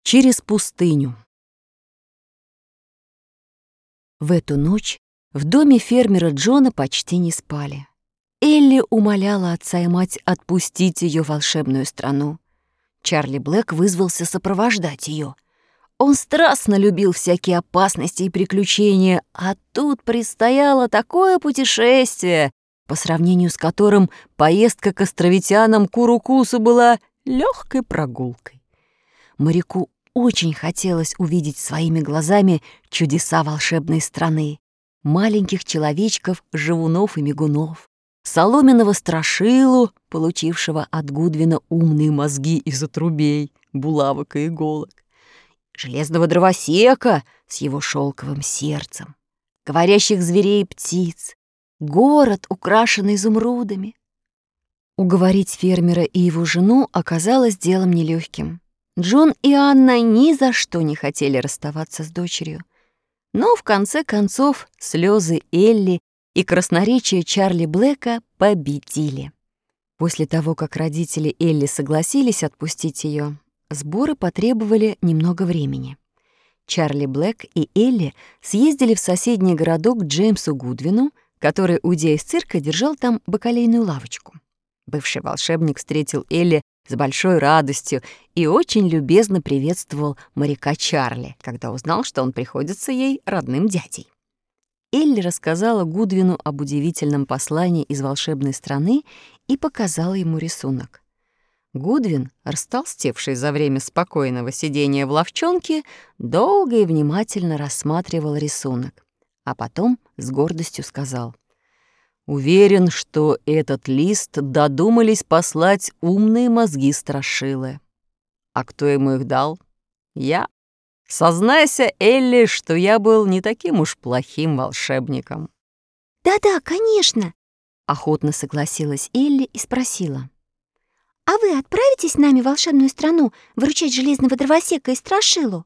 Через пустыню. В эту ночь в доме фермера Джона почти не спали. Элли умоляла отца и мать отпустить ее в волшебную страну. Чарли Блэк вызвался сопровождать ее. Он страстно любил всякие опасности и приключения, а тут предстояло такое путешествие, по сравнению с которым поездка к островитянам Курукусу была легкой прогулкой. Моряку очень хотелось увидеть своими глазами чудеса волшебной страны. Маленьких человечков, живунов и мигунов, соломенного страшилу, получившего от Гудвина умные мозги из отрубей, булавок и иголок, железного дровосека с его шелковым сердцем, говорящих зверей и птиц, город, украшенный изумрудами. Уговорить фермера и его жену оказалось делом нелегким. Джон и Анна ни за что не хотели расставаться с дочерью. Но в конце концов слезы Элли и красноречие Чарли Блэка победили. После того, как родители Элли согласились отпустить ее, сборы потребовали немного времени. Чарли Блэк и Элли съездили в соседний городок к Джеймсу Гудвину, который, уйдя из цирка, держал там бакалейную лавочку. Бывший волшебник встретил Элли с большой радостью и очень любезно приветствовал моряка Чарли, когда узнал, что он приходится ей родным дядей. Элли рассказала Гудвину об удивительном послании из волшебной страны и показала ему рисунок. Гудвин, растолстевший за время спокойного сидения в лавчонке, долго и внимательно рассматривал рисунок, а потом с гордостью сказал: «Уверен, что этот лист додумались послать умные мозги страшилы. А кто ему их дал? Я. Сознайся, Элли, что я был не таким уж плохим волшебником». «Да-да, конечно», — охотно согласилась Элли и спросила: «А вы отправитесь с нами в волшебную страну выручать железного дровосека и страшилу?»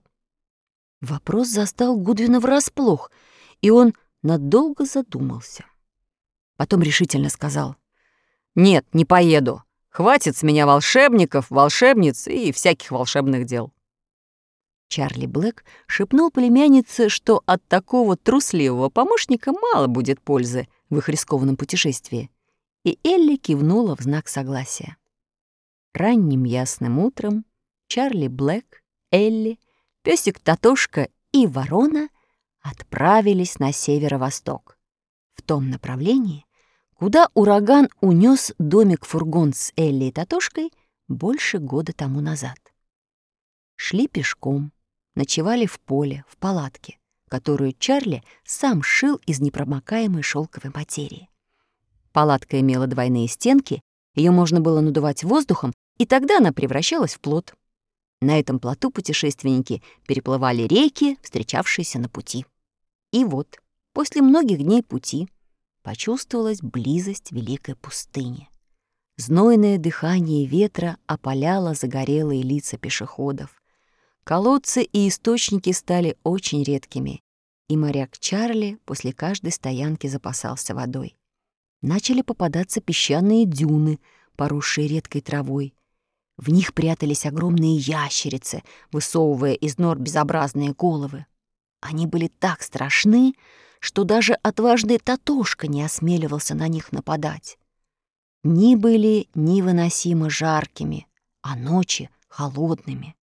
Вопрос застал Гудвина врасплох, и он надолго задумался. Потом решительно сказал: «Нет, не поеду. Хватит с меня волшебников, волшебниц и всяких волшебных дел». Чарли Блэк шепнул племяннице, что от такого трусливого помощника мало будет пользы в их рискованном путешествии, и Элли кивнула в знак согласия. Ранним ясным утром Чарли Блэк, Элли, пёсик Татошка и ворона отправились на северо-восток, в том направлении, куда ураган унес домик-фургон с Элли и Татошкой больше года тому назад. Шли пешком, ночевали в поле, в палатке, которую Чарли сам шил из непромокаемой шелковой материи. Палатка имела двойные стенки, ее можно было надувать воздухом, и тогда она превращалась в плот. На этом плоту путешественники переплывали реки, встречавшиеся на пути. И вот, после многих дней пути, почувствовалась близость великой пустыни. Знойное дыхание ветра опаляло загорелые лица пешеходов. Колодцы и источники стали очень редкими, и моряк Чарли после каждой стоянки запасался водой. Начали попадаться песчаные дюны, поросшие редкой травой. В них прятались огромные ящерицы, высовывая из нор безобразные головы. Они были так страшны, что даже отважный Татошка не осмеливался на них нападать. Дни были невыносимо жаркими, а ночи — холодными.